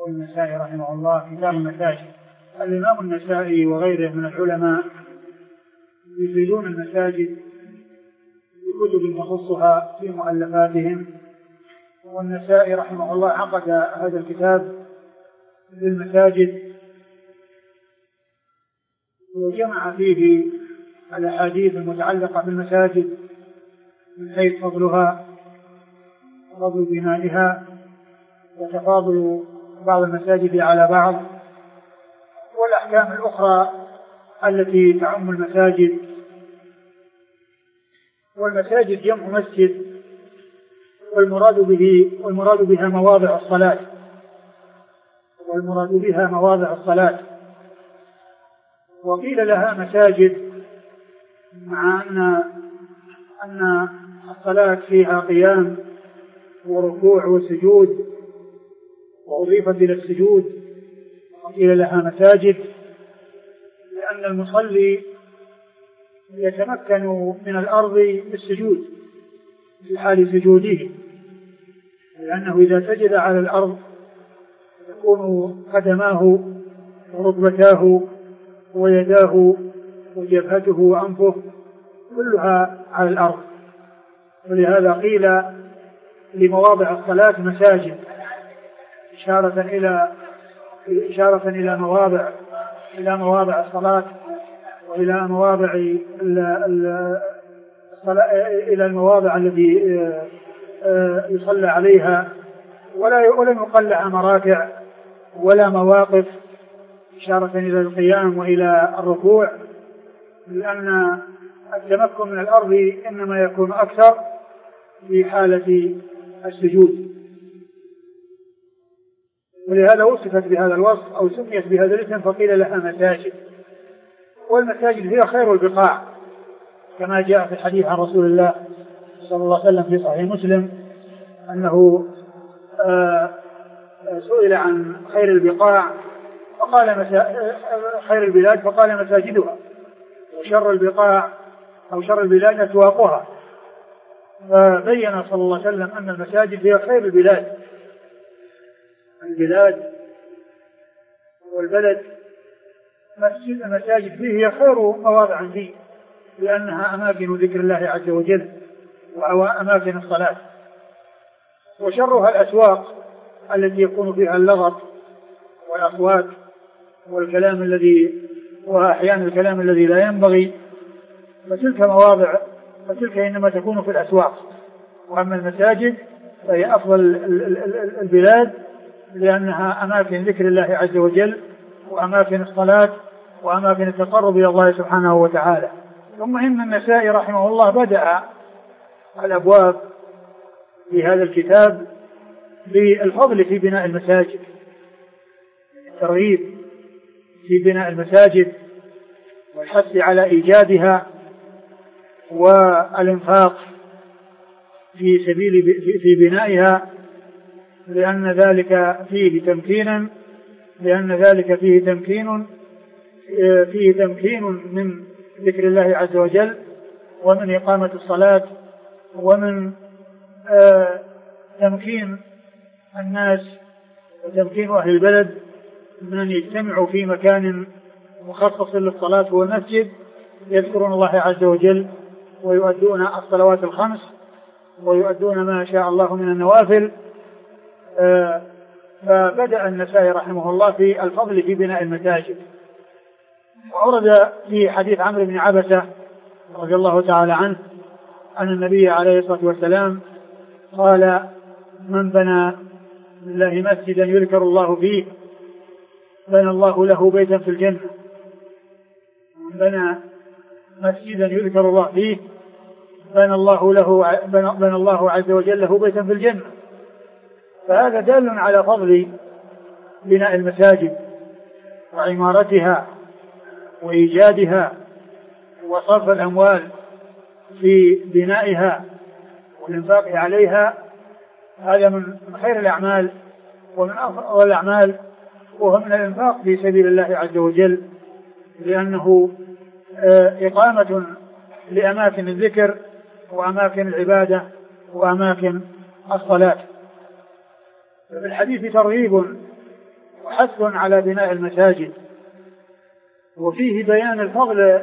والنسائي رحمه الله كتاب المساجد. الإمام النسائي وغيره من العلماء يفيدون المساجد بكتب تخصها في مؤلفاتهم، والنسائي رحمه الله عقد هذا الكتاب للمساجد وجمع فيه الأحاديث المتعلقة بالمساجد من حيث فضلها وفضل بنائها وتفاضل بعض المساجد على بعض، والأحكام الأخرى التي تعم المساجد. والمساجد جمع مسجد، والمراد بها مواضع الصلاة، وقيل لها مساجد مع أن الصلاة فيها قيام وركوع وسجود، وأضيفت إلى السجود وقيل لها مساجد لأن المصلي يتمكن من الأرض بالسجود في حال سجوده، لأنه إذا سجد على الأرض تكون قدماه وركبتاه ويداه وجبهته وأنفه كلها على الأرض، ولهذا قيل لمواضع الصلاة مساجد إشارة إلى مواضع الصلاة وإلى مواضع إلى المواضع التي يصلى عليها، ولم يقل لها مراكع ولا مواقف إشارة إلى القيام وإلى الركوع، لأن التمكن من الأرض إنما يكون أكثر في حالة السجود، ولهذا وصفت بهذا الوصف أو سميت بهذا الاسم فقيل لها مساجد. والمساجد هي خير البقاع كما جاء في الحديث عن رسول الله صلى الله عليه وسلم في صحيح مسلم أنه سئل عن خير البقاع فقال خير البلاد فقال مساجدها، وشر البقاع أو شر البلاد أسواقها، فبين صلى الله عليه وسلم أن المساجد هي خير البلاد. البلاد والبلد المساجد فيه هي خير مواضع فيه، لأنها أماكن ذكر الله عز وجل وأماكن الصلاة. وشرها الأسواق التي يكون فيها اللغط والأصوات والكلام وأحيانا الكلام الذي لا ينبغي، فتلك إنما تكون في الأسواق. وأما المساجد فهي أفضل البلاد لأنها أماكن ذكر الله عز وجل وأماكن الصلاة وأماكن التقرب إلى الله سبحانه وتعالى. ثم إن النسائي رحمه الله بدأ الأبواب في هذا الكتاب بالفضل في بناء المساجد، الترغيب في بناء المساجد والحث على إيجادها والإنفاق في بنائها، لأن ذلك فيه تمكين من ذكر الله عز وجل ومن إقامة الصلاة ومن تمكين الناس وتمكين أهل البلد من أن يجتمعوا في مكان مخصص للصلاة هو المسجد يذكرون الله عز وجل ويؤدون الصلوات الخمس ويؤدون ما شاء الله من النوافل. فبدأ النسائي رحمه الله في الفضل في بناء المساجد. وورد في حديث عمرو بن عبسة رضي الله تعالى عنه أن النبي عليه الصلاة والسلام قال: من بنى لله مسجدا يذكر الله فيه بنى الله له بيتا في الجنة. من بنى مسجدا يذكر الله فيه بنى الله عز وجل له بيتا في الجنة. فهذا دال على فضل بناء المساجد وعمارتها وإيجادها وصرف الأموال في بنائها والإنفاق عليها. هذا من خير الأعمال ومن أفضل الأعمال، وهو من الإنفاق في سبيل الله عز وجل، لأنه إقامة لأماكن الذكر وأماكن العبادة وأماكن الصلاة. في الحديث ترغيب حث على بناء المساجد، وفيه بيان الفضل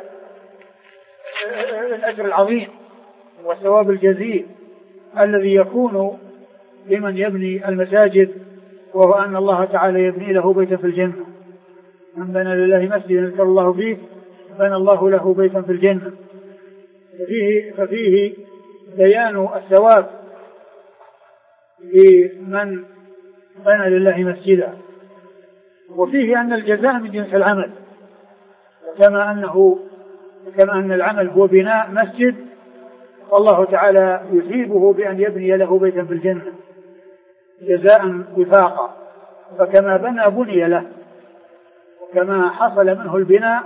الأجر العظيم والثواب الجزيل الذي يكون لمن يبني المساجد، وهو أن الله تعالى يبني له بيتا في الجنة. من بنى لله مسجدا يذكر الله فيه بنى الله له بيتا في الجنة. ففيه بيان الثواب لمن بنى لله مسجدا، وفيه أن الجزاء من جنس العمل، كما أن العمل هو بناء مسجد، والله تعالى يثيبه بأن يبني له بيتا في الجنة جزاء وفاقا. فكما بني له، وكما حصل منه البناء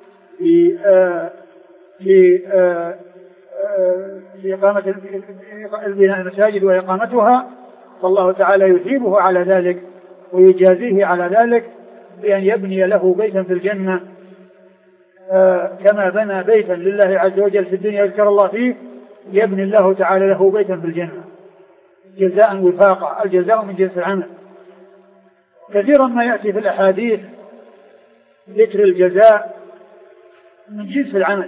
في إقامة البناء المساجد وإقامتها، فالله تعالى يثيبه على ذلك ويجازيه على ذلك بأن يبني له بيتا في الجنة، كما بنى بيتا لله عز وجل في الدنيا يذكر الله فيه، يبني الله تعالى له بيتا في الجنة جزاء وفاقا. الجزاء من جنس العمل. كثيرا ما يأتي في الأحاديث ذكر الجزاء من جنس العمل،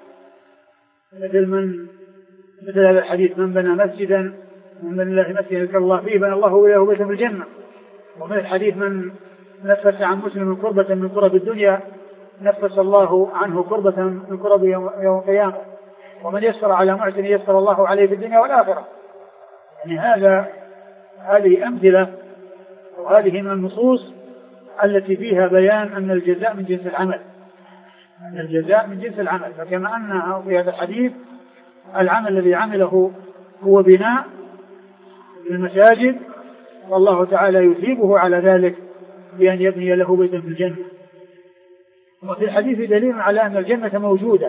مثل هذا الحديث: من بنى مسجدا من بنى الله مسجدا يذكر الله فيه بنى الله له بيتا في الجنة. ومن الحديث: من نفس عن مسلم كربة من كرب الدنيا نفس الله عنه كربة من كرب يوم القيامة، ومن يسر على معسر يسر الله عليه في الدنيا والآخرة. يعني هذه أمثلة، وهذه من النصوص التي فيها بيان أن الجزاء من جنس العمل، أن الجزاء من جنس العمل. فكما أن في هذا الحديث العمل الذي عمله هو بناء المساجد، والله تعالى يثيبه على ذلك بأن يبني له بيتا في الجنة. وفي الحديث دليل على أن الجنة موجودة.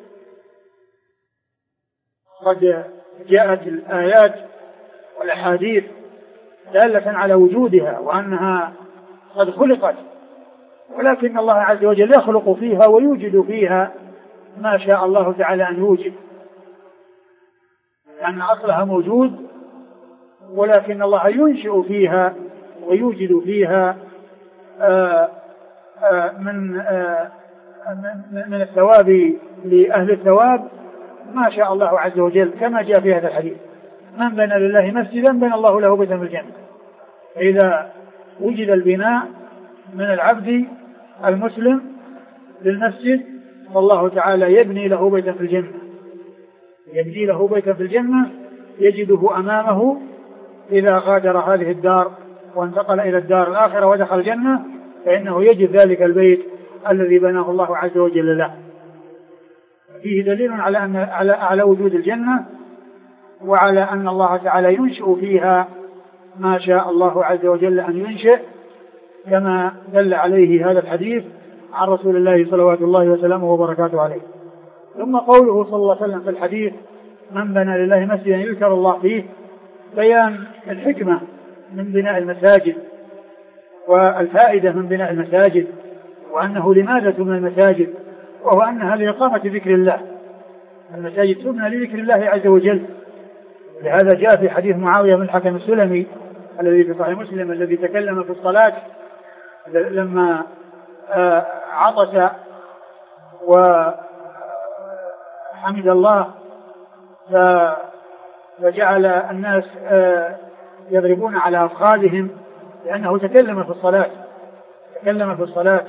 قد جاءت الآيات والأحاديث دالة على وجودها وأنها قد خلقت، ولكن الله عز وجل يخلق فيها ويوجد فيها ما شاء الله تعالى أن يوجد، لأن أصلها موجود، ولكن الله ينشئ فيها ويوجد فيها من الثواب لأهل الثواب ما شاء الله عز وجل، كما جاء في هذا الحديث: من بنى لله مسجدا بنى الله له بيتا في الجنة. فإذا وجد البناء من العبد المسلم للمسجد، فالله تعالى يبني له بيتا في الجنة، يبني له بيتا في الجنة يجده أمامه إذا غادر هذه الدار وانتقل إلى الدار الآخرة ودخل الجنة، فإنه يجد ذلك البيت الذي بناه الله عز وجل له. فيه دليل على وجود الجنة، وعلى أن الله تعالى ينشئ فيها ما شاء الله عز وجل أن ينشئ، كما دل عليه هذا الحديث عن رسول الله صلوات الله وسلامه وبركاته عليه. ثم قوله صلى الله عليه وسلم في الحديث: من بنى لله مسجدا يذكر الله فيه، بيان الحكمة من بناء المساجد والفائدة من بناء المساجد، وأنه لماذا تبنى المساجد، وهو أنها لإقامة ذكر الله. المساجد تبنى لذكر الله عز وجل. لهذا جاء في حديث معاوية بن الحكم السلمي الذي في صحيح مسلم، الذي تكلم في الصلاة لما عطس وحمد الله، فجعل الناس يضربون على أفخاذهم لأنه تكلم في الصلاة،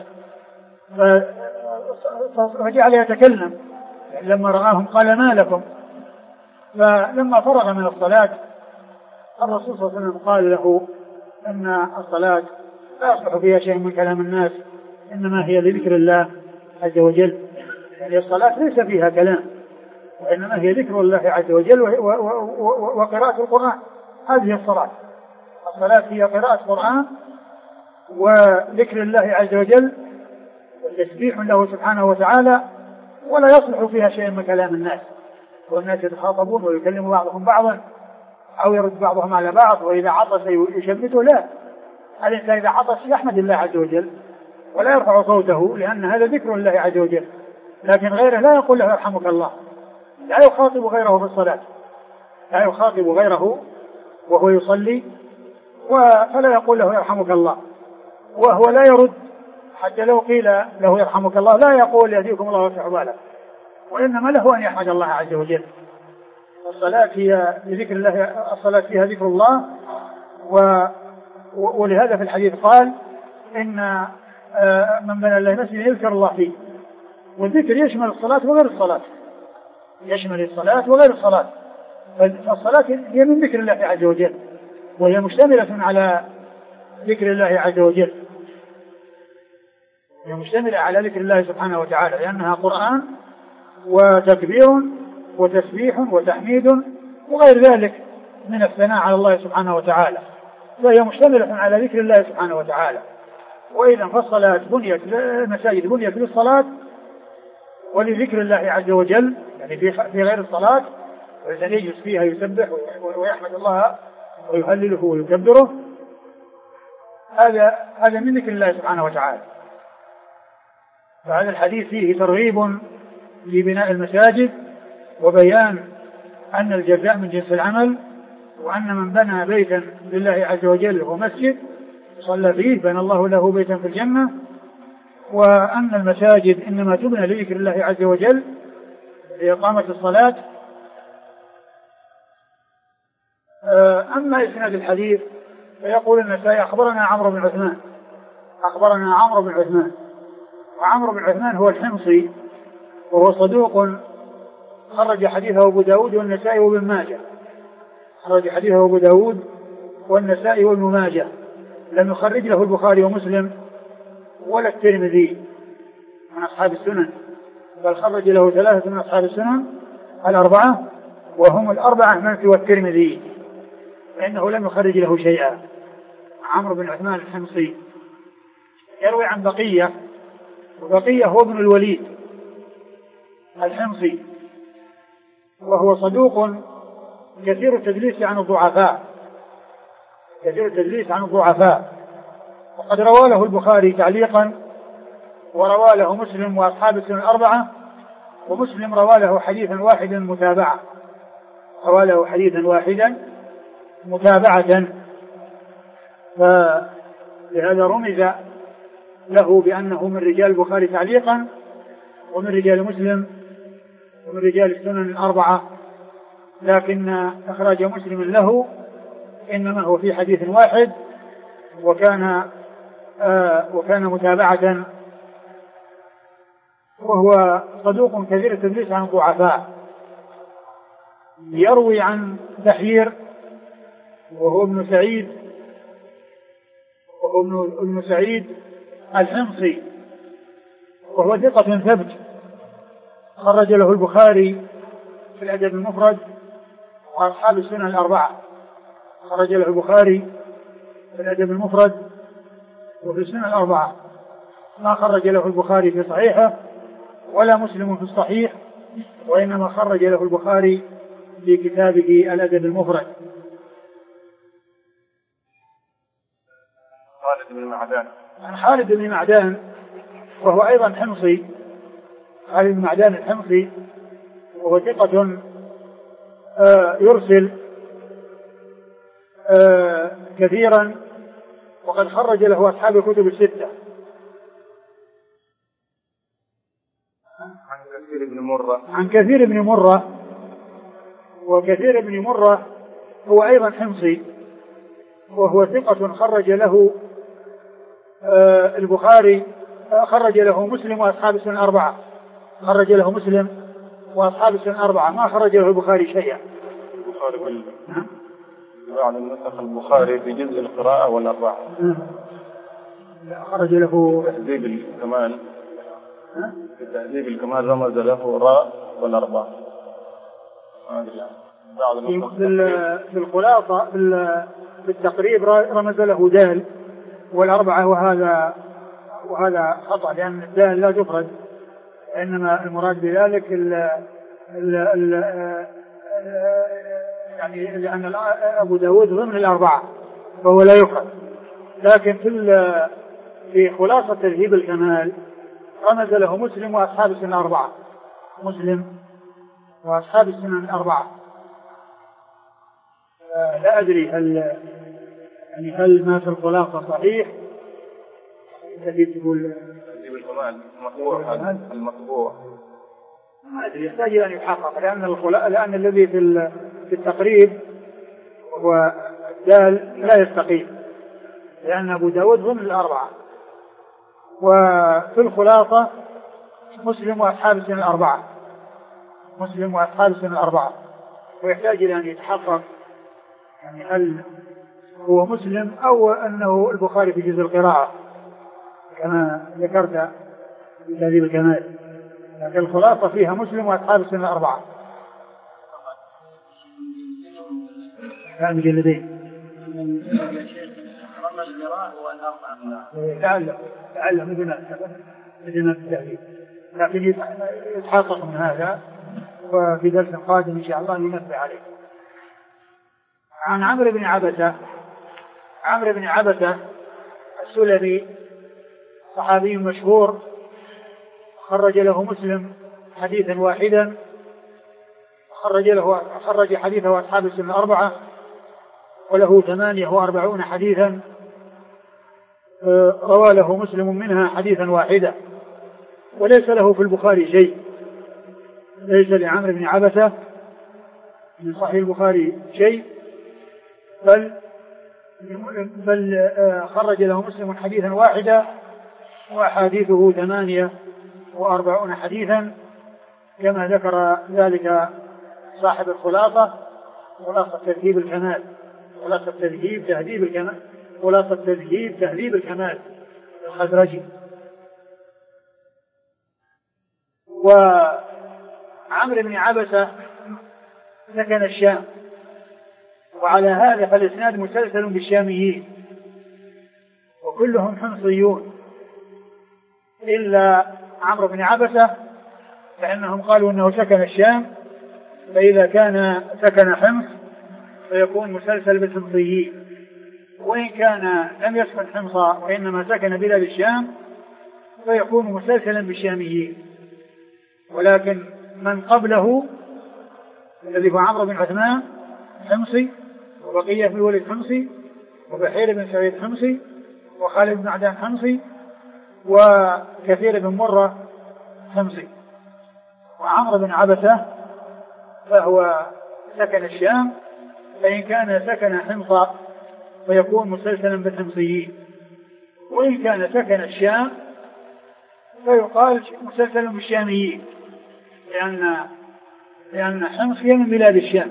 فجعل يتكلم. لما رآهم قال: ما لكم؟ فلما فرغ من الصلاة الرسول صلى الله عليه وسلم قال له أن الصلاة لا يصلح فيها شيء من كلام الناس، إنما هي لذكر الله عز وجل. يعني الصلاة ليس فيها كلام، وإنما هي ذكر الله عز وجل وقراءة القرآن. هذه الصلاة هي قراءة القرآن وذكر الله عز وجل وتسبيح له سبحانه وتعالى، ولا يصلح فيها شيء من كلام الناس، والناس يتخاطبون ويكلم بعضهم بعضا أو يرد بعضهم على بعض، وإذا عطس يشمته. لا، الإنسان إذا عطس يحمد الله عز وجل ولا يرفع صوته، لأن هذا ذكر الله عز وجل. لكن غيره لا يقول له يرحمك الله، لا يخاطب غيره في الصلاة، لا يخاطب غيره وهو يصلي فلا يقول له يرحمك الله، وهو لا يرد، حتى لو قيل له يرحمك الله لا يقول يهديكم الله ويصلح بالك، وإنما له أن يحمد الله عز وجل. الصلاة هي لذكر الله، الصلاة فيها ذكر الله، ولهذا في الحديث قال إن من بنى الله مسجدا يذكر الله فيه. والذكر يشمل الصلاة وغير الصلاة، يشمل الصلاة وغير الصلاة. فالصلاة هي من ذكر الله عز وجل، وهي مشتملة على ذكر الله عز وجل، هي مشتملة على ذكر الله سبحانه وتعالى، لأنها قرآن وتكبير وتسبيح وتحميد وغير ذلك من الثناء على الله سبحانه وتعالى، فهي مشتملة على ذكر الله سبحانه وتعالى. وإذا فالصلاة بنيت، المساجد بنيت للصلاة ولذكر الله عز وجل، يعني في غير الصلاة، والإنسان يجلس فيها يسبح ويحمد الله ويهلله ويكبره، هذا من ذكر الله سبحانه وتعالى. فهذا الحديث فيه ترغيب لبناء المساجد، وبيان أن الجزاء من جنس العمل، وأن من بنى بيتا لله عز وجل هو مسجد صلى فيه بنى الله له بيتا في الجنة، وأن المساجد إنما تبنى لذكر الله عز وجل لإقامة الصلاة. أما إسناد الحديث فيقول النسائي أخبرنا عمرو بن عثمان، أخبرنا عمرو بن عثمان، وعمرو بن عثمان هو الحمصي، وهو صدوق خرج حديثه أبو داود والنسائي وابن ماجه، خرج حديثه أبو داود والنسائي وابن ماجه، لم يخرج له البخاري ومسلم ولا الترمذي من أصحاب السنن، بل خرج له 3 من أصحاب السنن الأربعة، وهم الأربعة من سوى الترمذي، فإنه لم يخرج له شيئا. عمرو بن عثمان الحمصي يروي عن بقية، وبقية هو ابن الوليد الحمصي، وهو صدوق كثير التدليس عن الضعفاء، كثير التدليس عن الضعفاء، وقد روى له البخاري تعليقا، وروى له مسلم وأصحاب السنن الأربعة، ومسلم روى له حديثا واحدا متابعة، روى له حديثا واحدا متابعة، فلهذا رمز له بأنه من رجال البخاري تعليقا، ومن رجال مسلم، ومن رجال السنن الأربعة، لكن إخراج مسلم له إنما هو في حديث واحد، وكان متابعة، وهو صدوق كثير التدليس عن الضعفاء. يروي عن بحير وهو ابن سعيد، ابن سعيد الحمصي، وهو ثقة ثبت، خرج له البخاري في الأدب المفرد وأصحاب السنن الأربعة، خرج له البخاري في الأدب المفرد وفي السنن الأربعة، ما خرج له البخاري في صحيحه ولا مسلم في الصحيح، وإنما خرج له البخاري في كتابه الأدب المفرد. خالد بن معدان، عن خالد بن معدان وهو أيضا حمصي، خالد بن معدان الحمصي، وهو ثقة يرسل كثيرا، وقد خرج له أصحاب الكتب الستة. عن كثير بن مرة، وكثير بن مرة هو أيضا حمصي، وهو ثقة خرج له البخاري، خرج له مسلم وأصحاب السنن الأربعة، خرج له مسلم وأصحاب السنن الأربعة، ما خرج له البخاري شيئا. البخاري بعد النسخ البخاري في جزء القراءة والأربعة، خرج له تهذيب الكمال، في تهذيب الكمال رمز له الراء والأربعة. في الخلاصة في التقريب رمز له دال والأربعة، وهذا خطأ، لأن الدال لا تفرد، إنما المراد بذلك يعني لأن أبو داود ضمن الأربعة فهو لا يفرد، لكن في خلاصة تذهيب الكمال رمز له مسلم وأصحاب السنن الأربعة، مسلم وأصحاب السنن الأربعة. لا أدري هل ما في الخلاصة صحيح الذي تقول تهذيب الكمال المطبوع، المطبوع ما أدري، يحتاج أن يحقق، لأن الذي في التقريب والدال لا يستقيم، لأن أبو داود ضمن الأربعة، وفي الخلاصة مسلم وأصحاب السنن الأربعة، مسلم وأصحاب السنن الأربعة، ويحتاج إلى أن يتحقق يعني هل هو مسلم أو أنه البخاري في جزء القراءة كما ذكرت في تهذيب الكمال، لكن الخلاصة فيها مسلم وأصحاب السنن الأربعة. المجلدين تعلم بدنا التهذيب، لكن يتحقق من هذا، وفي درس قادم إن شاء الله ينبه عليه. عن عمرو بن عبسة السلمي صحابي مشهور، خرج له مسلم حديثا واحدا، خرج حديثه أصحاب السنن الأربعة، وله 48 حديثا روى له مسلم منها حديثا واحدا، وليس له في البخاري شيء، ليس لعمرو بن عبسة من صحيح البخاري شيء، بل خرج له مسلم حديثا واحدا، وأحاديثه 48 حديثا، كما ذكر ذلك صاحب الخلاصة، خلاصة تهذيب الكمال، خلاصة تهذيب تهذيب الكمال الخزرجي. وعمرو بن عبسة سكن الشام، وعلى هذا فالإسناد مسلسل بالشاميين، وكلهم حمصيون إلا عمرو بن عبسة، فإنهم قالوا أنه سكن الشام، فإذا كان سكن حمص فيكون مسلسل بالحمصيين، وإن كان لم يسكن حمصا وإنما سكن بلاد الشام فيكون مسلسلا بالشاميين. ولكن من قبله الذي هو عمرو بن عثمان حمصي، وبقية بن الوليد حمصي، وبحير بن سعيد حمصي، وخالد بن عدان حمصي، وكثير بن مرة حمصي. وعمرو بن عبسة فهو سكن الشام، فإن كان سكن حمصا فيكون مسلسلا بالحمصيين، وإن كان سكن الشام فيقال مسلسل بالشاميين، لأن حمص هي من بلاد الشام.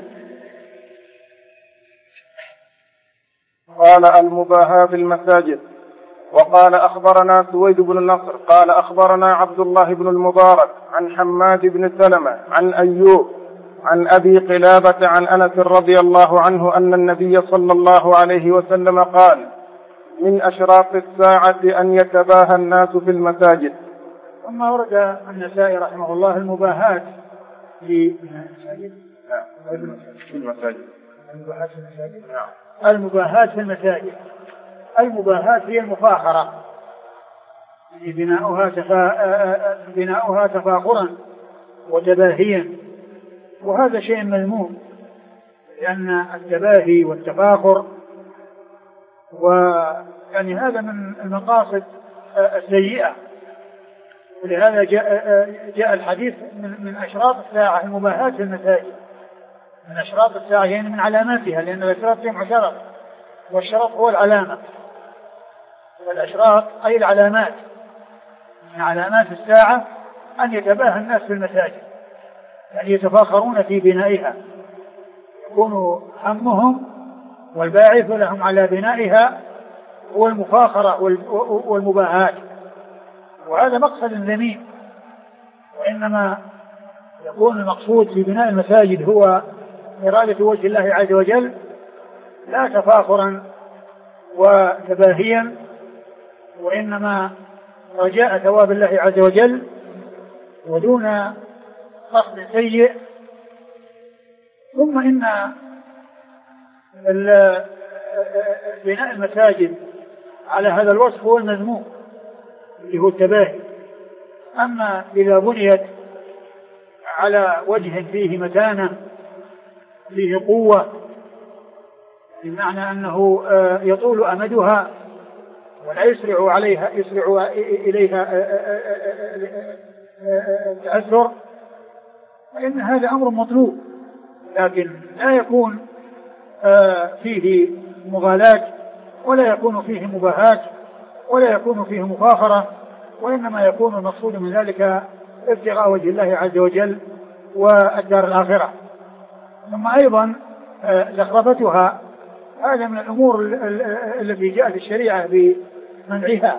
قال المباهاة في المساجد. وقال أخبرنا سويد بن النصر قال أخبرنا عبد الله بن المبارك عن حماد بن سلمة عن أيوب عن أبي قلابة عن أنس رضي الله عنه أن النبي صلى الله عليه وسلم قال: من أشراط الساعة أن يتباهى الناس في المساجد. ثم ورد النسائي رحمه الله المباهاة في المساجد. المباهاة في المساجد. المباهاة هي المفاخرة، بناؤها تفاخرا وتباهيا، وهذا شيء مذموم، لأن التباهي والتفاخر يعني هذا من المقاصد السيئة، ولهذا جاء الحديث من أشراط الساعة المباهاة في المساجد، من أشراط الساعة يعني من علاماتها، لأن الأشراط فيهم شرط، والشرط هو العلامة، والأشراط أي العلامات. من علامات الساعة أن يتباهى الناس في المساجد، يعني يتفاخرون في بنائها، يكون همهم والباعث لهم على بنائها هو المفاخرة والمباهاة، وهذا مقصد ذميم. وإنما يكون المقصود في بناء المساجد هو إرادة وجه الله عز وجل، لا تفاخرا وتباهيا، وإنما رجاء ثواب الله عز وجل ودون قصد سيء. ثم إن بناء المساجد على هذا الوصف هو المذموم اللي هو التباهي. أما إذا بنيت على وجه فيه متانة فيه قوة، بمعنى أنه يطول أمدها ولا يسرع إليها التأثر، فإن هذا أمر مطلوب، لكن لا يكون فيه مغالاة، ولا يكون فيه مباهاة، ولا يكون فيه مفاخرة، وإنما يكون المقصود من ذلك ابتغاء وجه الله عز وجل والدار الآخرة. ثم أيضا زخرفتها هذا من الأمور التي جاءت الشريعة بمنعها،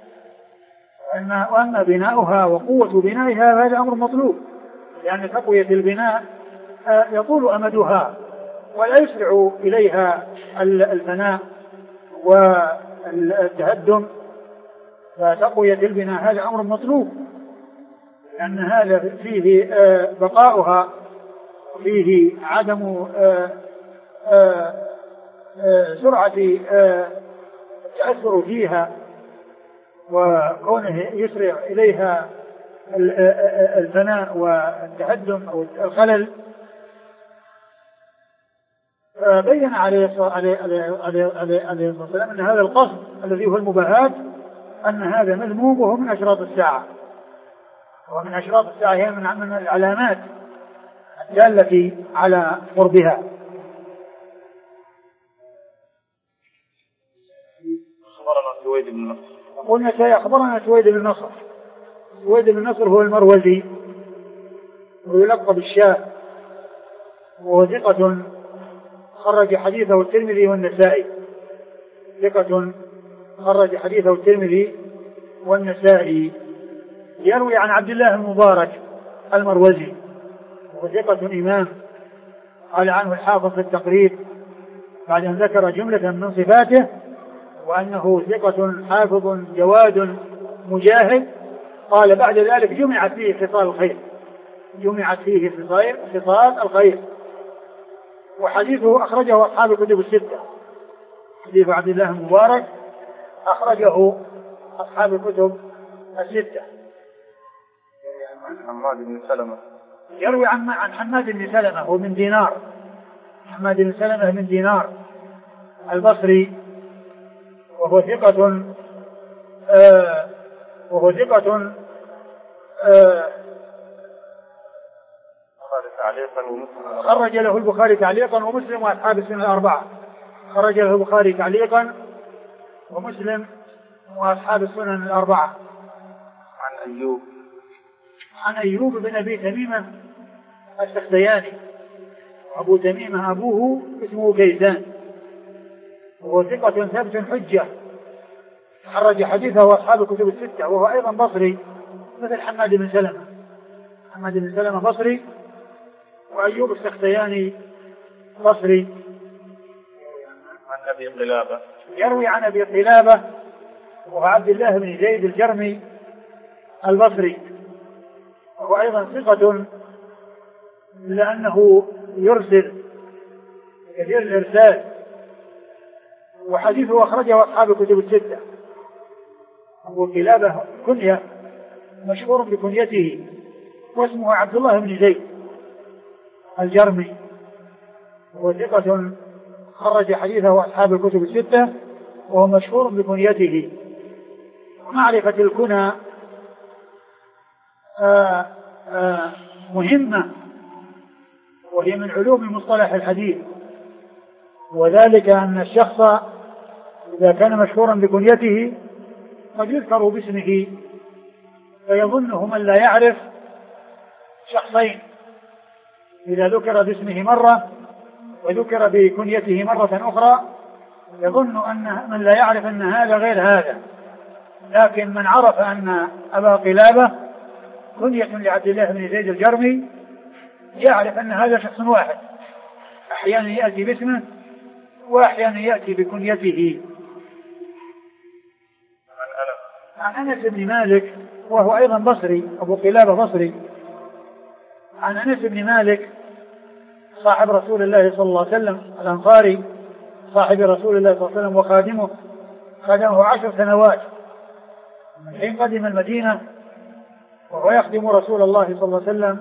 وأما بناؤها وقوة بنائها هذا أمر مطلوب، لأن تقوية البناء يطول أمدها ولا يسرع إليها الفناء والتهدم، فتقوية البناء هذا أمر مطلوب، لأن هذا فيه بقاؤها، فيه عدم سرعة التأثر فيها، وكونه يسرع إليها الفناء والتهدم أو الخلل. فبين عليه الصلاة والسلام أن هذا القصد الذي هو المباهات أن هذا مذموم، وهو من أشراط الساعة، ومن أشراط الساعة هي من العلامات الدالة على قربها. أخبرنا سويد بن نصر. قلنا أخبرنا سويد بن نصر. سويد بن نصر هو المروزي ويلقب بالشاه، وهو ثقة خرج حديثه الترمذي والنسائي، ثقة خرج حديثه الترمذي والنسائي. يروي عن عبد الله المبارك المروزي، وهو ثقة إمام، قال عنه الحافظ في التقريب بعد أن ذكر جملة من صفاته، وأنه ثقة حافظ جواد مجاهد، قال بعد ذلك جمعت فيه خصال الخير، جمعت فيه خصال الخير. وحديثه أخرجه أصحاب الكتب الستة، حديث عبد الله المبارك أخرجه أصحاب الكتب الستة. عن حماد بن سلمة، يروي عن حماد بن سلمة ومن دينار، حماد بن سلمة من دينار البصري، وهو ثقة خرج له البخاري تعليقا ومسلم وأصحاب السنن الأربعة، خرج له البخاري تعليقا ومسلم وأصحاب السنن الأربعة. عن أيوب بن أبي تميمة السختياني، أبو تميمة أبوه اسمه كيسان، وهو ثقة ثبت حجة، خرج حديثه أصحاب الكتب الستة، وهو أيضا بصري مثل حماد بن سلمة. حماد بن سلمة بصري، وأيوب السختياني بصري. عن أبي قلابة، يروي عن أبي قلابة وهو عبد الله بن زيد الجرمي البصري، وهو أيضا ثقة لأنه يرسل كثير الإرسال، وحديثه أخرجه أصحاب الكتب الستة. أبو قلابة كنية مشهور بكنيته، واسمه عبد الله بن زيد الجرمي، وهو ثقة خرج حديثه أصحاب الكتب الستة، وهو مشهور بكنيته. معرفة الكنى مهمة، وهي من علوم مصطلح الحديث، وذلك أن الشخص إذا كان مشهورا بكنيته قد يذكر باسمه فيظنه من لا يعرف شخصين، إذا ذكر باسمه مرة وذكر بكنيته مرة أخرى يظن أن من لا يعرف أن هذا غير هذا، لكن من عرف أن أبا قلابة كنية لعبد الله بن زيد الجرمي يعرف أن هذا شخص واحد، أحيانا يأتي باسمه وأحيانا يأتي بكنيته. عن أنس بن مالك وهو أيضا بصري، أبو قلابة بصري، عن أنس بن مالك صاحب رسول الله صلى الله عليه وسلم الأنصاري، صاحب رسول الله صلى الله عليه وسلم وخادمه، خدمه 10 سنوات من حين قدم المدينة وهو يخدم رسول الله صلى الله عليه وسلم،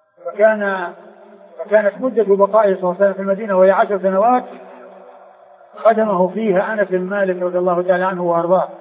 فكانت مدة بقائه صلى الله عليه وسلم في المدينة وهي 10 سنوات، خدمه فيها أنس بن مالك رضي الله تعالى عنه وأرضاه،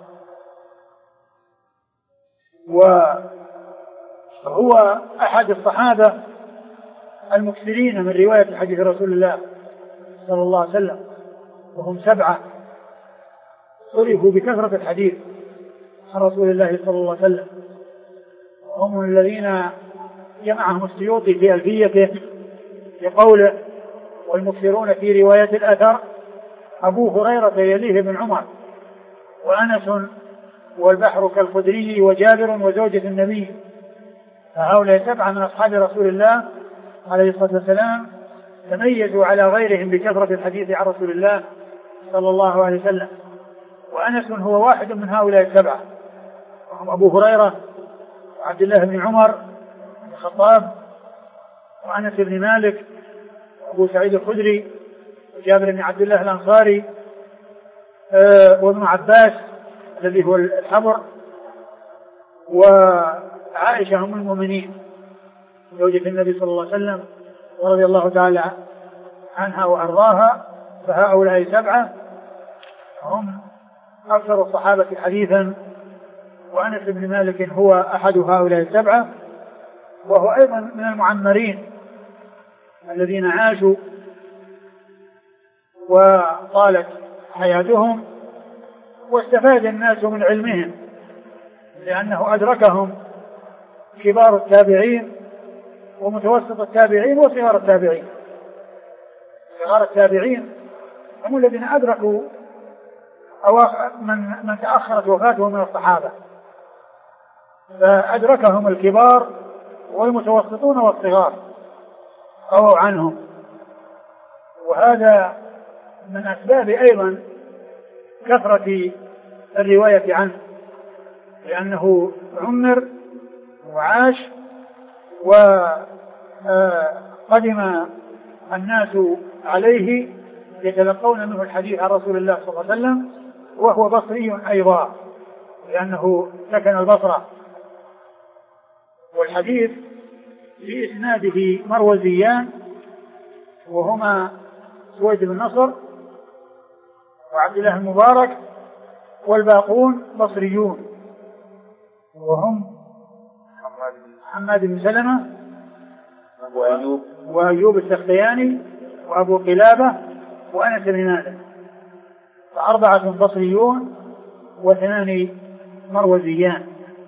وهو أحد الصحابة المكثرين من رواية حديث رسول الله صلى الله عليه وسلم، وهم 7 عرفوا بكثرة الحديث عن رسول الله صلى الله عليه وسلم، هم الذين جمعهم السيوطي في ألفيته بقوله: والمكثرون في رواية الأثر أبو هريرة يليه بن عمر وأنس والبحر كالخدري وجابر وزوجة النبي. فهؤلاء 7 من أصحاب رسول الله عليه الصلاة والسلام تميزوا على غيرهم بكثرة الحديث عن رسول الله صلى الله عليه وسلم، وأنس هو واحد من هؤلاء 7، وهم أبو هريرة وعبد الله بن عمر بن الخطاب وأنس بن مالك وأبو سعيد الخدري وجابر بن عبد الله الأنصاري وابن عباس الذي هو الحبر، وعائشة أم المؤمنين زوجة النبي صلى الله عليه وسلم ورضي الله تعالى عنها وأرضاها. فهؤلاء 7 هم أكثر الصحابة حديثا، وأنس بن مالك هو أحد هؤلاء 7، وهو أيضا من المعمرين الذين عاشوا وطالت حياتهم واستفاد الناس من علمهم، لأنه أدركهم كبار التابعين ومتوسط التابعين وصغار التابعين. صغار التابعين هم الذين أدركوا من تأخرت وفاته من الصحابة، فأدركهم الكبار والمتوسطون والصغار رووا عنهم، وهذا من أسباب أيضا كثرة الرواية عنه، لأنه عمر وعاش وقدم الناس عليه يتلقون منه الحديث عن رسول الله صلى الله عليه وسلم، وهو بصري أيضا لأنه سكن البصرة. والحديث في إسناده مروزيان وهما سويد بن نصر وعبد الله المبارك، والباقون بصريون وهم حماد بن سلمة وأيوب السختياني وأبو قلابة وأنس بن مالك، ف4 بصريون و2 مروزيان.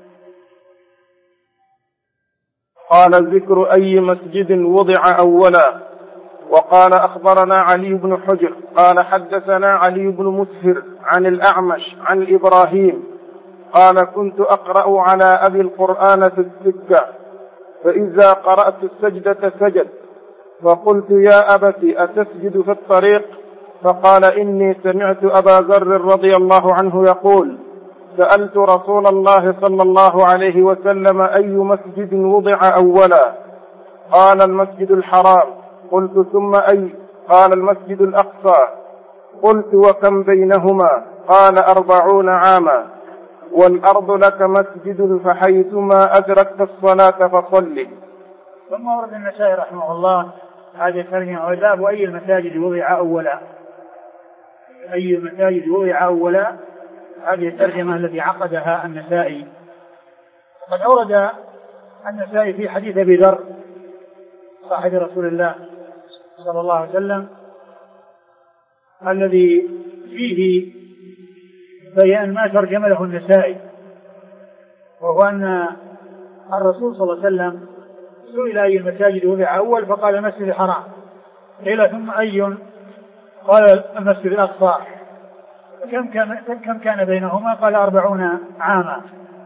قال: ذكر أي مسجد وضع أولا. وقال: أخبرنا علي بن حجر قال: حدثنا علي بن مسهر عن الأعمش عن إبراهيم قال: كنت أقرأ على أبي القرآن في السكة، فإذا قرأت السجدة سجد، فقلت: يا أبت أتسجد في الطريق؟ فقال: إني سمعت أبا ذر رضي الله عنه يقول: سألت رسول الله صلى الله عليه وسلم: أي مسجد وضع أولا؟ قال: المسجد الحرام. قلت: ثم أي؟ قال: المسجد الأقصى. قلت: وكم بينهما؟ قال: 40 عاما. والأرض لك مسجد، فحيثما أدركت الصلاة فصل. ثم ورد النسائي رحمه الله هذه الترجمة وباب أي المساجد وضع أولا. أي المساجد وضع أولا، هذه الترجمة التي عقدها النسائي. وقد أورد النسائي في حديث أبي ذر صاحب رسول الله صلى الله عليه وسلم الذي فيه بيان ما ترجم له النسائي، وهو أن الرسول صلى الله عليه وسلم سئل أي المساجد وضع أول فقال: المسجد الحرام. قيل: ثم أي؟ قال: المسجد الأقصى. كم كان بينهما؟ قال: 40 عاما.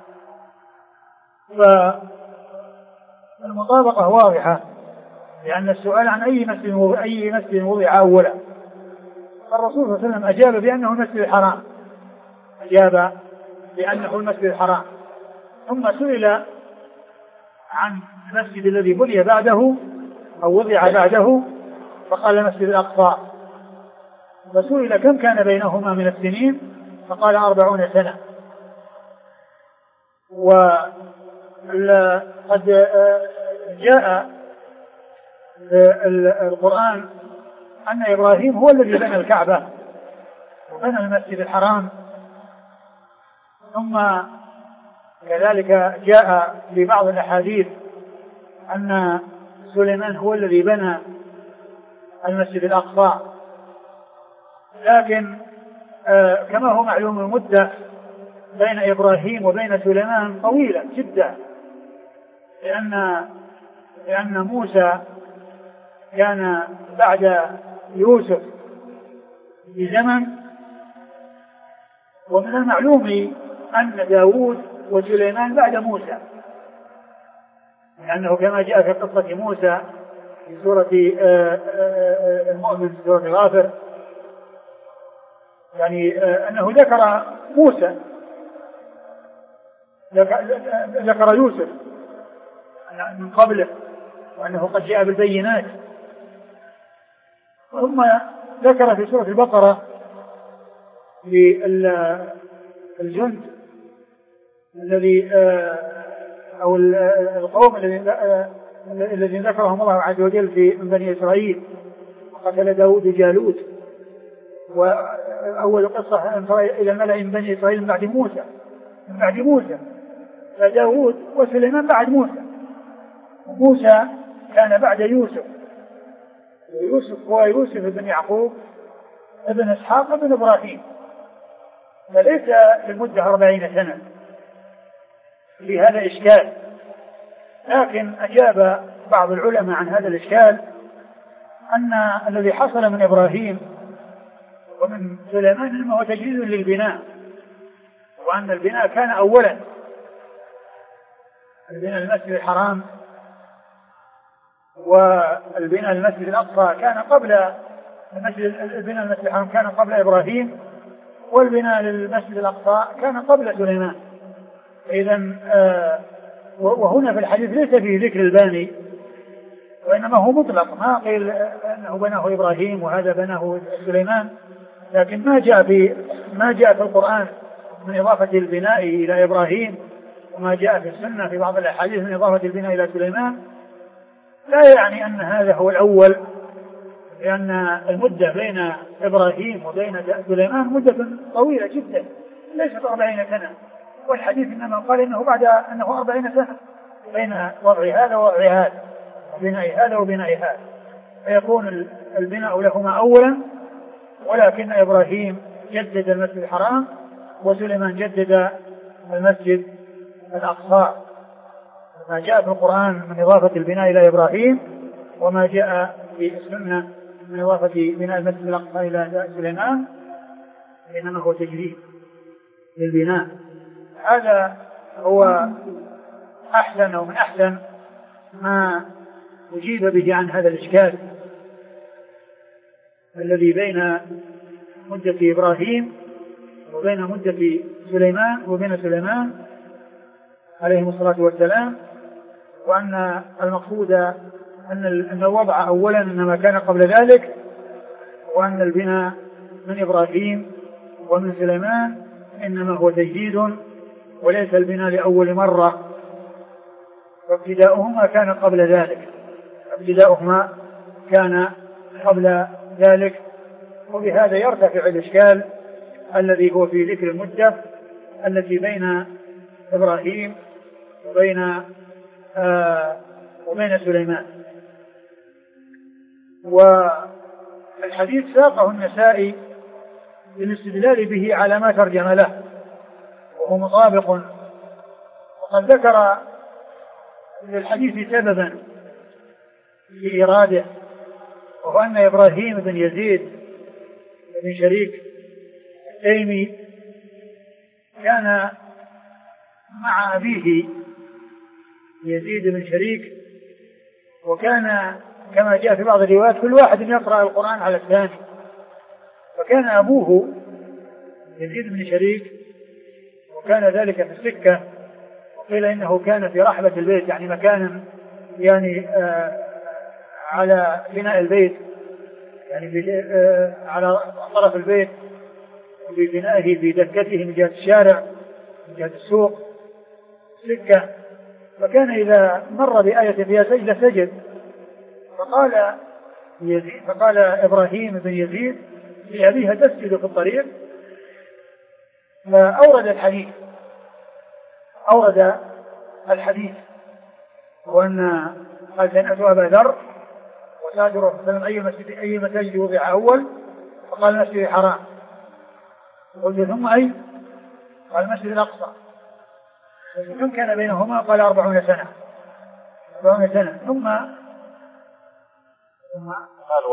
فالمطابقة واضحة، لأن السؤال عن أي مسجد وضع أولا، الرسول صلى الله عليه وسلم أجاب بأنه المسجد الحرام، أجاب بأنه المسجد الحرام. ثم سئل عن المسجد الذي بني بعده أو وضع بعده فقال: المسجد الأقصى. فسئل: كم كان بينهما من السنين؟ فقال: 40 سنة. وقد جاء القرآن أن إبراهيم هو الذي بنى الكعبة وبنى المسجد الحرام. ثم كذلك جاء في بعض الأحاديث أن سليمان هو الذي بنى المسجد الأقصى، لكن كما هو معلوم المدة بين إبراهيم وبين سليمان طويلة جدا، لأن موسى كان بعد يوسف بزمن، ومن المعلوم أن داود وسليمان بعد موسى، لأنه كما جاء في قصة موسى في سورة المؤمن في سورة غافر، يعني أنه ذكر موسى، ذكر يوسف من قبله وأنه قد جاء بالبينات. ثم ذكر في سورة البقرة للجند الذي أو القوم الذين ذكرهم الله عز وجل من بني إسرائيل، وقتل داود جالوت، وأول قصة إلى الملأ من بني إسرائيل من بعد موسى، فداود وسليمان بعد موسى كان بعد يوسف، ويوسف هو يوسف بن يعقوب ابن إسحاق ابن إبراهيم، فليس لمدة 40 سنة. في هذا إشكال، لكن أجاب بعض العلماء عن هذا الإشكال أن الذي حصل من إبراهيم ومن سليمان إنما هو تجهيز للبناء، وأن البناء كان أولا، البناء المسجد الحرام والبناء المسجد الأقصى كان قبل البناء المسجد الحرام كان قبل إبراهيم، والبناء للمسجد الأقصى كان قبل سليمان. إذن وهنا في الحديث ليس فيه ذكر الباني، وإنما هو مطلق، ما قيل أنه بناه إبراهيم وهذا بناه سليمان، لكن ما جاء في القرآن من إضافة البناء إلى إبراهيم، وما جاء في السنة في بعض الأحاديث من إضافة البناء إلى سليمان لا يعني أن هذا هو الأول، لأن المدة بين إبراهيم وبين سليمان مدة طويلة جدا ليست 40 سنة، والحديث إنما قال أنه 40 سنة بين وضع هذا ووضع هذا، بناء هذا وبناء هذا، فيكون البناء لهما أولا، ولكن إبراهيم جدد المسجد الحرام وسليمان جدد المسجد الأقصى، ما جاء في القرآن من إضافة البناء إلى إبراهيم، وما جاء في السنة من إضافة بناء المسجد الأقصى إلى سليمان إنما هو تجديد للبناء. هذا هو أحسن أو من أحسن ما أجيب به عن هذا الإشكال الذي بين مدة إبراهيم وبين مدة سليمان عليهم الصلاة والسلام، وأن المقصود أن الوضع أولا إنما كان قبل ذلك، وأن البناء من إبراهيم ومن سليمان إنما هو تجديد وليس البناء لأول مرة، فابتداؤهما كان قبل ذلك. وبهذا يرتفع الإشكال الذي هو في ذكر المدة التي بين إبراهيم وبين سليمان. والحديث ساقه النسائي للاستدلال به على ما ترجم له، وهو مطابق، وقد ذكر للحديث سببا في إراده، وهو أن إبراهيم بن يزيد بن شريك التيمي كان مع أبيه يزيد بن شريك، وكان كما جاء في بعض الروايات كل واحد يقرأ القرآن على الثاني، فكان أبوه يزيد بن شريك وكان ذلك في السكة، وقيل إنه كان في رحبة البيت، يعني مكان على بناء البيت، يعني على طرف البيت، ببنائه بدكته من جهة الشارع من جهة السوق سكة. فكان إذا مر بآية فيها سجدة سجد، فقال إبراهيم بن يزيد لأبيها تسجد في الطريق، فأورد الحديث وأن قال سمعت أبا ذر وسأل رسول الله أي مسجد وضع أول؟ فقال المسجد الحرام. قلت ثم أي؟ قال المسجد الأقصى. كم كان بينهما؟ قال 40 سنة. ثم قال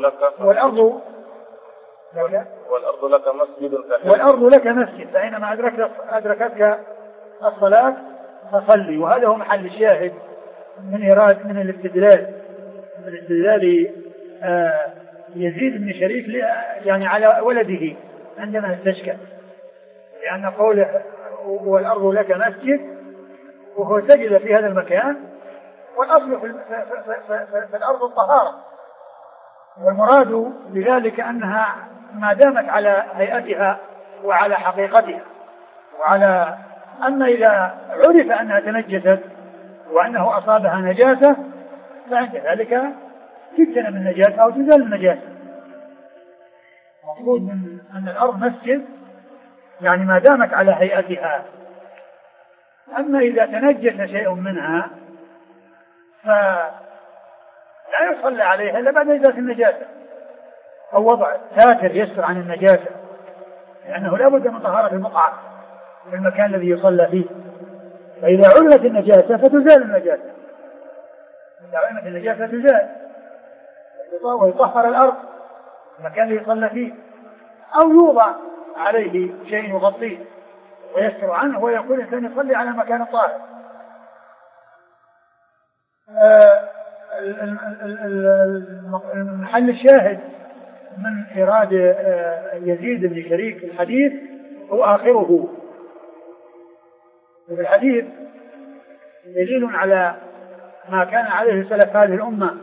والأرض لك مسجد فإنما أدركتك الصلاة فصلي. وهذا هو محل الشاهد من الاستدلال يزيد بن شريك يعني على ولده عندما استشكل، لأن قوله والأرض لك مسجد وهو سجد في هذا المكان، والأصل في الأرض الطهارة، والمراد بذلك أنها ما دامت على هيئتها وعلى حقيقتها، وعلى أن إذا عرف أنها تنجست وأنه أصابها نجاسة فعند ذلك تجتنب النجاسة أو تزال النجاسة. مقصود من أن الأرض مسجد يعني ما دامت على هيئتها. أما إذا تنجس شيء منها فلا يصلى عليها إلا بعد إزالة النجاسة، أو وضع ساتر يستر عن النجاسة، لأنه لا بد من طهارة البقعة في المكان الذي يصلى فيه. فإذا علمت النجاسة فتزال النجاسة، تزال ويطهر الأرض المكان الذي يصلى فيه، أو يوضع عليه شيء يغطيه ويستر عنه ويقول الإنسان يصلي على مكان طاهر. المحل الشاهد من إيراد يزيد بن شريك الحديث هو آخره. وفي الحديث دليل على ما كان عليه سلف هذه الأمة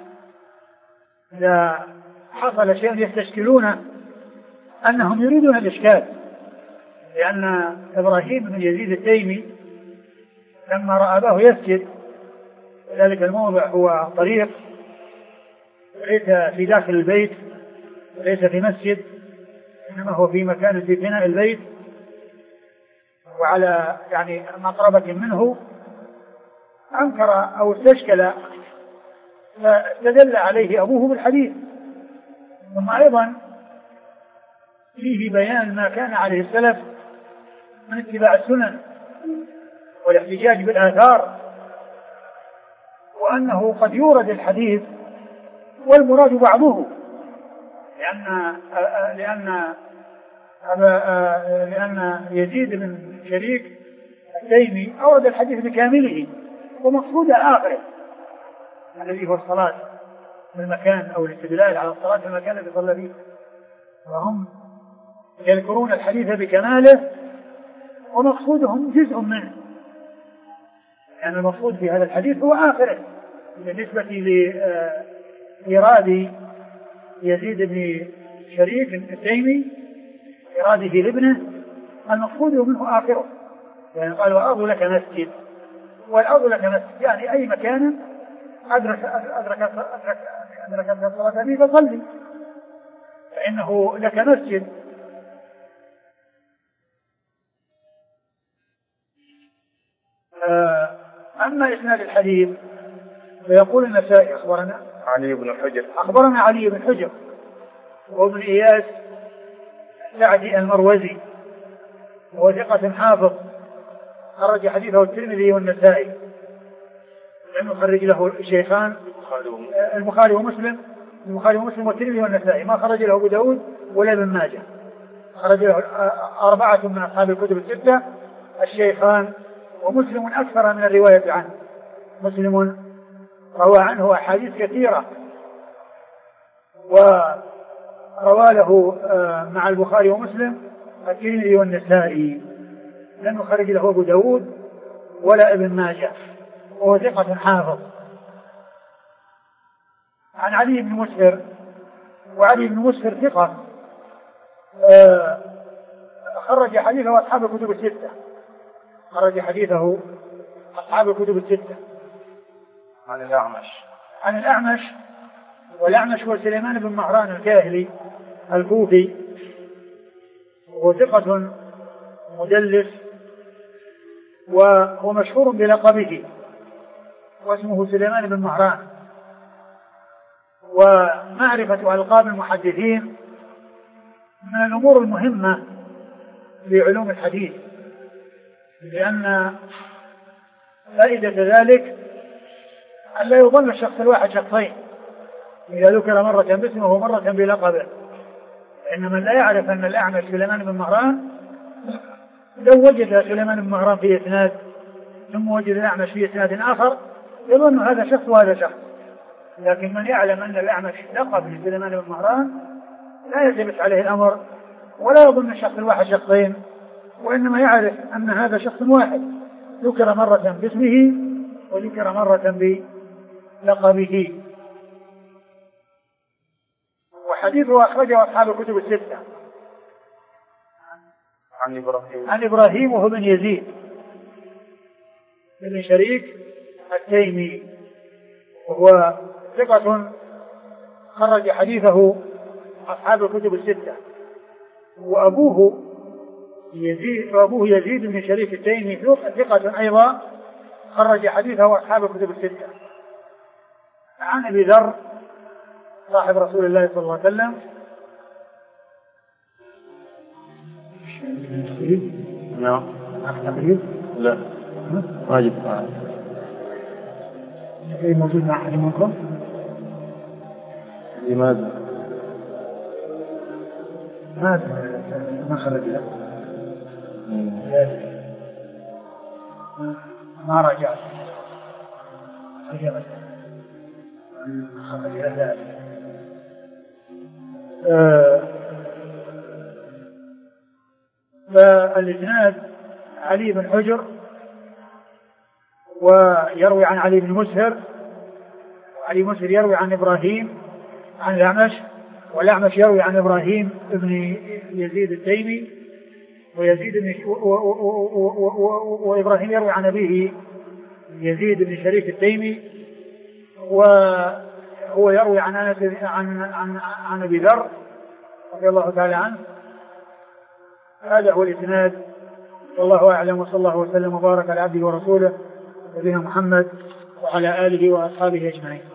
إذا حصل شيء يستشكلونه أنهم يريدون الإشكال، لأن إبراهيم بن يزيد التيمي لما رأى أباه يسجد ذلك الموضع هو طريق ليس في داخل البيت وليس في مسجد، إنما هو في مكان في بناء البيت وعلى يعني مقربة منه، أنكر أو استشكل فدل عليه أبوه بالحديث. ثم أيضا فيه بيان ما كان عليه السلف من اتباع السنن والاحتجاج بالآثار، وأنه قد يورد الحديث والمراد بعضه، لأن يزيد بن شريك التيمي أورد الحديث بكامله ومقصود آخره الذي هو الصلاة في المكان أو الاستدلال على الصلاة في المكان الذي صلى فيه، وهم يذكرون الحديث بكماله ومقصودهم جزء منه، يعني المقصود في هذا الحديث هو آخره. بالنسبة لإرادة يزيد بن شريك التيمي إراده لابنه المقصود منه آخره، يعني قال والأرض لك مسجد، والأرض لك مسجد يعني أي مكان أدرك الصلاة فيه فصلي فإنه لك مسجد. أما إسناد الحديث فيقول النسائي أخبرنا علي بن حجر وابن إياس سعدي المروزي وهو ثقة حافظ، خرج حديثه الترمذي والنسائي، لأنه خرج له الشيخان البخاري ومسلم والترمذي والنسائي، ما خرج له أبو داود ولا ابن ماجه، خرج له 4 من أصحاب الكتب الستة، الشيخان ومسلم أكثر من الرواية عنه. مسلم روى عنه أحاديث كثيرة وروى له مع البخاري ومسلم الترمذي والنسائي، لم يخرج له أبو داود ولا ابن ماجه، وهو ثقة حافظ. عن علي بن مسهر، وعلي بن مسهر ثقة خرج حديثه أصحاب الكتب الستة، عن الأعمش والأعمش هو سليمان بن مهران الكاهلي الكوفي، وهو ثقة مدلس، وهو مشهور بلقبه واسمه سليمان بن مهران. ومعرفة ألقاب المحدثين من الأمور المهمة في علوم الحديث، لأن فائدة ذلك أن لا يظن الشخص الواحد شخصين إذا ذكر مرة باسمه ومرة بلقبه. إن من لا يعرف أن الأعمش سليمان بن مهران لو وجد سليمان بن مهران في إسناد ثم وجد الأعمش في إسناد آخر يظن هذا شخص وهذا شخص، لكن من يعلم أن الأعمش لقب لسليمان بن مهران لا يلتبس عليه الأمر ولا يظن الشخص الواحد شخصين، وإنما يعرف أن هذا شخص واحد ذكر مرة باسمه وذكر مرة بلقبه. وحديثه أخرجه أصحاب الكتب الستة عن إبراهيم وهو بن يزيد بن شريك التيمي، وهو ثقة خرج حديثه أصحاب الكتب الستة. وأبوه يزيد بن شريك التيمي ثقة أيضا خرج حديثه أصحاب الكتب الستة. عن أبي ذر صاحب رسول الله صلى الله عليه وسلم نعم لا واجب موجود مع أحد منكم؟ لماذا؟ ما خرج له ما رجع خرج له. فالإسناد علي بن حجر ويروي عن علي بن مسهر، وعلي مسهر يروي عن إبراهيم عن الأعمش، والأعمش يروي عن إبراهيم بن يزيد التيمي، وإبراهيم يروي عن أبيه يزيد بن شريك التيمي، وهو يروي عن عن أبي ذر رضي الله تعالى عنه. هذا هو الإسناد، والله أعلم، وصلى الله وسلم وبارك على عبده ورسوله نبينا محمد وعلى آله وأصحابه أجمعين.